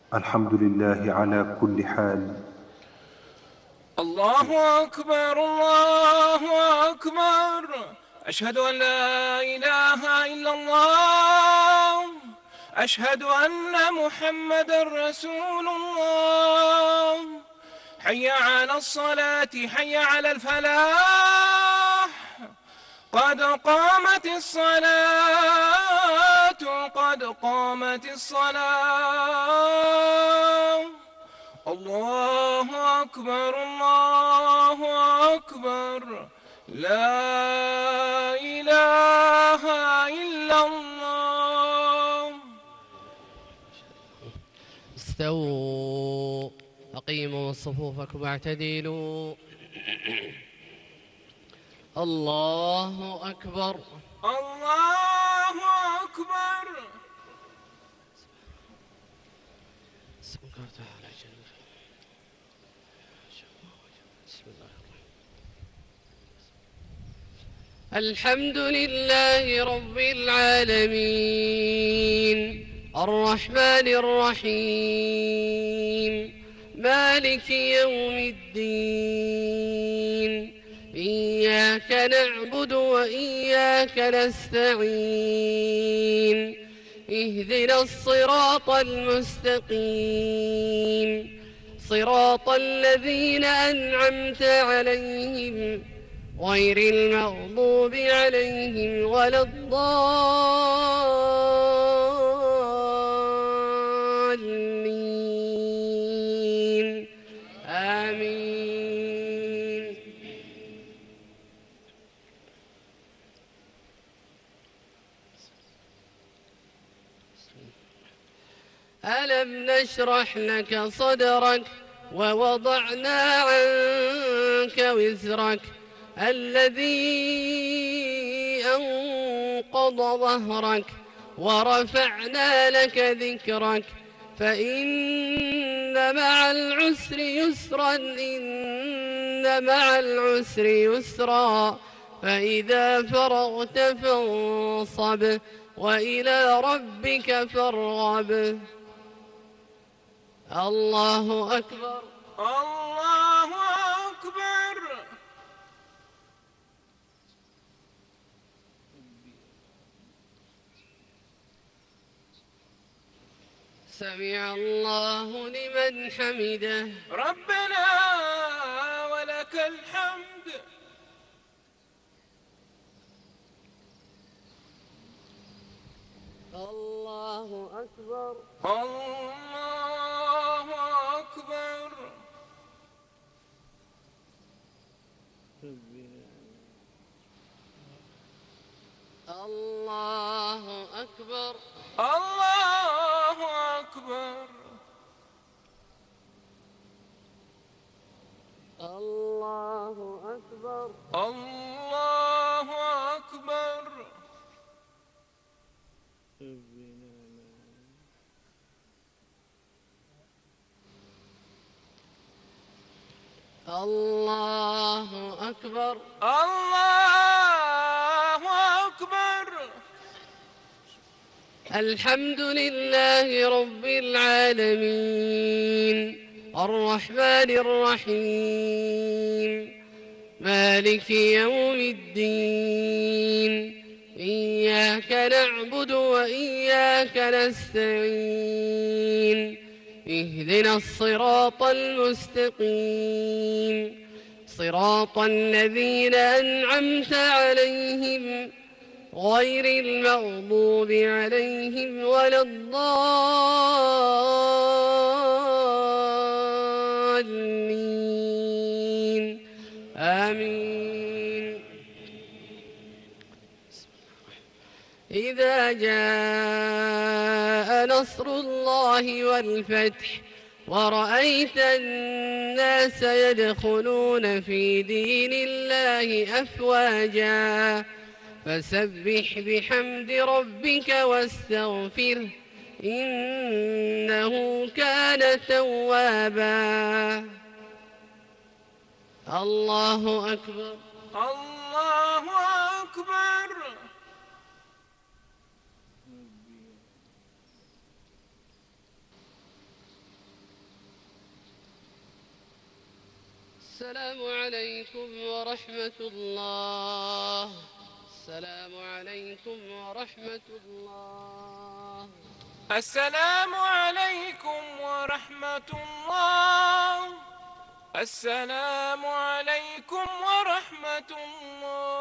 الحمد لله على كل حال. الله أكبر الله أكبر. أشهد أن لا إله إلا الله. أشهد أن محمدا رسول الله. حي على الصلاة حي على الفلاح. قد قامت الصلاة قد قامت الصلاة. الله أكبر الله أكبر. لا إله إلا الله. استووا أقيموا صفوفكم واعتدلوا. الله أكبر الله أكبر. الحمد لله رب العالمين الرحمن الرحيم مالك يوم الدين. إياك نعبد وإياك نستعين. اهدنا الصراط المستقيم صراط الذين أنعمت عليهم غير المغضوب عليهم ولا الضالين. آمين. ألم نشرح لك صدرك ووضعنا عنك وزرك الذي أنقض ظهرك ورفعنا لك ذكرك فإن مع العسر يسرا إن مع العسر يسرا فإذا فرغت فانصب وإلى ربك فارغب. الله أكبر الله أكبر. سمع الله لمن حمده. ربنا ولك الحمد. الله أكبر الله أكبر. الله أكبر الله أكبر. الله أكبر الله أكبر. الله أكبر الله أكبر. الحمد لله رب العالمين الرحمن الرحيم مالك يوم الدين. إياك نعبد وإياك نستعين. اهدنا الصراط المستقيم صراط الذين أنعمت عليهم غير المغضوب عليهم ولا الضالين. آمين. إذا جاء نصر الله والفتح ورأيت الناس يدخلون في دين الله أفواجا فسبح بحمد ربك واستغفره إنه كان توابا. الله أكبر الله أكبر. السلام عليكم ورحمة الله. السلام عليكم ورحمة الله. السلام عليكم ورحمة الله. السلام عليكم ورحمة الله.